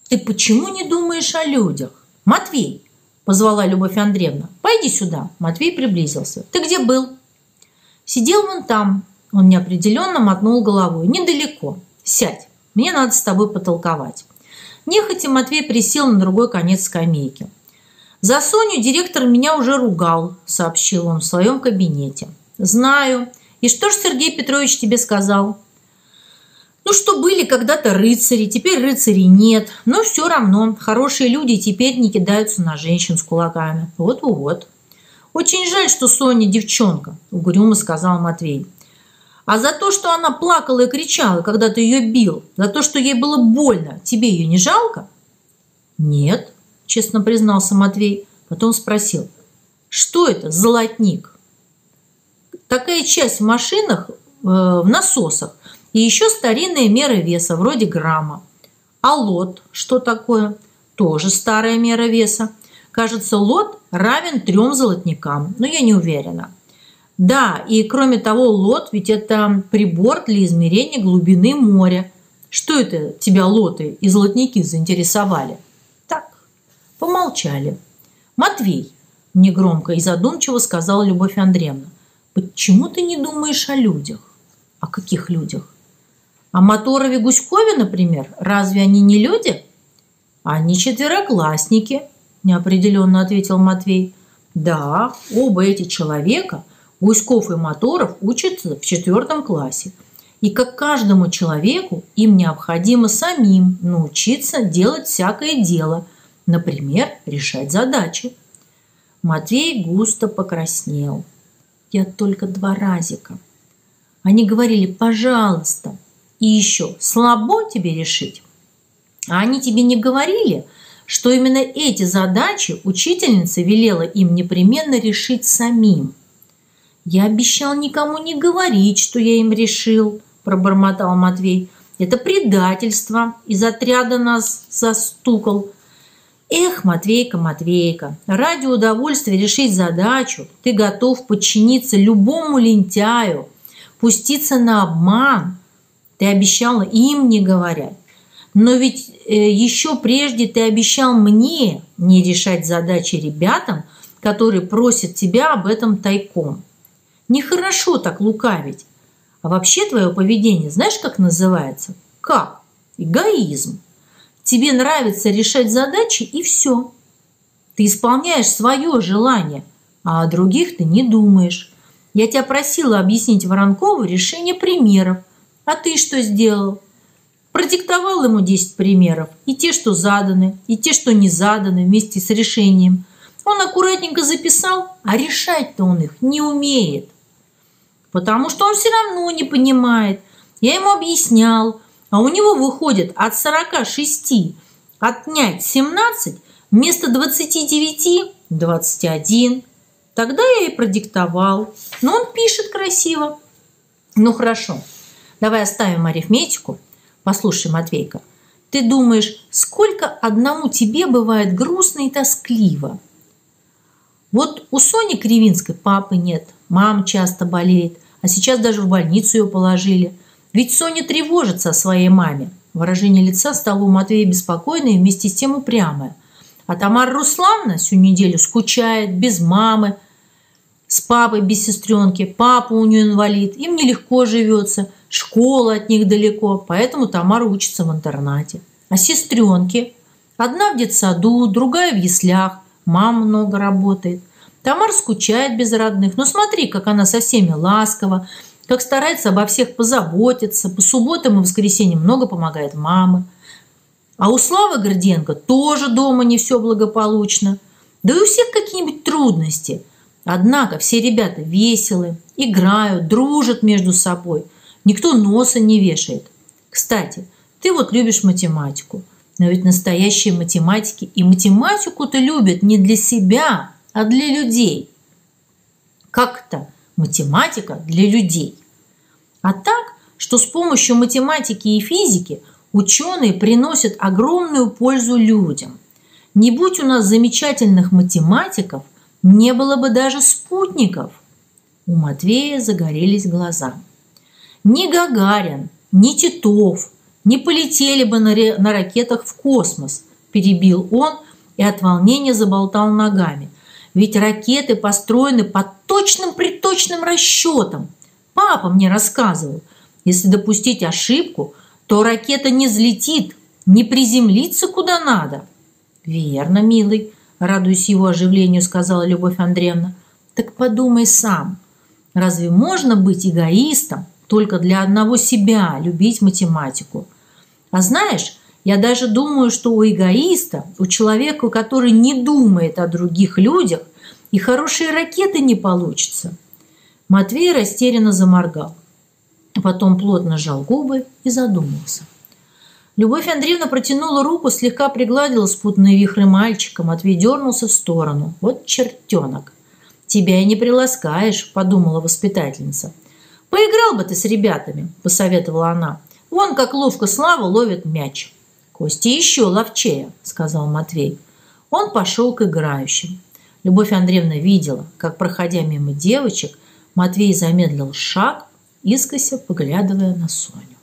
Ты почему не думаешь о людях? Матвей, позвала Любовь Андреевна, пойди сюда. Матвей приблизился. Ты где был? Сидел вон там. Он неопределенно мотнул головой. Недалеко. Сядь. Мне надо с тобой потолковать. Нехотя Матвей присел на другой конец скамейки. «За Соню директор меня уже ругал», – сообщил он в своем кабинете. «Знаю. И что ж Сергей Петрович тебе сказал?» «Ну, что были когда-то рыцари, теперь рыцарей нет. Но все равно хорошие люди теперь не кидаются на женщин с кулаками. Вот-вот». «Очень жаль, что Соня девчонка», – угрюмо сказал Матвей. «А за то, что она плакала и кричала, когда ты ее бил, за то, что ей было больно, тебе ее не жалко?» «Нет», – честно признался Матвей. Потом спросил: «Что это, золотник?» «Такая часть в машинах, в насосах, и еще старинные меры веса, вроде грамма». «А лот что такое?» «Тоже старая мера веса. Кажется, лот равен 3 золотникам, но я не уверена». «Да, и кроме того, лот ведь это прибор для измерения глубины моря. Что это тебя лоты и золотники заинтересовали?» «Так, помолчали». «Матвей», – негромко и задумчиво сказала Любовь Андреевна, «почему ты не думаешь о людях?» «О каких людях?» «О Моторове Гуськове, например. Разве они не люди?» «Они четвероклассники», – неопределенно ответил Матвей. «Да, оба эти человека, Гуськов и Моторов, учатся в 4 классе. И как каждому человеку им необходимо самим научиться делать всякое дело, например, решать задачи». Матвей густо покраснел. «Я только 2 разика. Они говорили: пожалуйста, и еще слабо тебе решить. А они тебе не говорили, что именно эти задачи учительница велела им непременно решить самим?» «Я обещал никому не говорить, что я им решил», – пробормотал Матвей. «Это предательство. Из отряда нас застукал». «Эх, Матвейка, Матвейка, ради удовольствия решить задачу ты готов подчиниться любому лентяю, пуститься на обман. Ты обещала им не говорить. Но ведь еще прежде ты обещал мне не решать задачи ребятам, которые просят тебя об этом тайком. Нехорошо так лукавить. А вообще твое поведение знаешь, как называется? Как? Эгоизм. Тебе нравится решать задачи, и все. Ты исполняешь свое желание, а о других ты не думаешь. Я тебя просила объяснить Воронкову решение примеров. А ты что сделал? Продиктовал ему 10 примеров. И те, что заданы, и те, что не заданы, вместе с решением. Он аккуратненько записал, а решать-то он их не умеет. Потому что он все равно не понимает. Я ему объяснял, а у него выходит от 46 отнять 17, вместо 29 – 21. Тогда я и продиктовал. Но он пишет красиво. Ну хорошо, давай оставим арифметику. Послушай, Матвейка, ты думаешь, сколько одному тебе бывает грустно и тоскливо? Вот у Сони Кривинской папы нет, мама часто болеет, а сейчас даже в больницу ее положили. Ведь Соня тревожится о своей маме. Выражение лица стало у Матвея беспокойное и вместе с тем упрямое. А Тамара Руслановна всю неделю скучает, без мамы, с папой без сестренки, папа у нее инвалид, им нелегко живется, школа от них далеко, поэтому Тамара учится в интернате. А сестренки? Одна в детсаду, другая в яслях, мама много работает. Тамара скучает без родных, но смотри, как она со всеми ласкова, как старается обо всех позаботиться, по субботам и воскресеньям много помогает мамы. А у Славы Горденко тоже дома не все благополучно. Да и у всех какие-нибудь трудности. Однако все ребята веселы, играют, дружат между собой. Никто носа не вешает. Кстати, ты вот любишь математику. Но ведь настоящие математики и математику-то любят не для себя, а для людей. Как это математика для людей? А так, что с помощью математики и физики ученые приносят огромную пользу людям. Не будь у нас замечательных математиков, не было бы даже спутников. У Матвея загорелись глаза. Ни Гагарин, ни Титов, не полетели бы на ракетах в космос, перебил он и от волнения заболтал ногами. Ведь ракеты построены по точным-приточным расчетам. Папа мне рассказывал, если допустить ошибку, то ракета не взлетит, не приземлится куда надо. Верно, милый, радуясь его оживлению, сказала Любовь Андреевна. Так подумай сам, разве можно быть эгоистом только для одного себя, любить математику? А знаешь, я даже думаю, что у эгоиста, у человека, который не думает о других людях, и хорошие ракеты не получится. Матвей растерянно заморгал, потом плотно сжал губы и задумался. Любовь Андреевна протянула руку, слегка пригладила спутанные вихры мальчика. Матвей дернулся в сторону. Вот чертенок. «Тебя и не приласкаешь», – подумала воспитательница. «Поиграл бы ты с ребятами», – посоветовала она. «Вон как ловко Слава ловит мяч». «Костя еще ловчее», – сказал Матвей. Он пошел к играющим. Любовь Андреевна видела, как, проходя мимо девочек, Матвей замедлил шаг, искося поглядывая на Соню.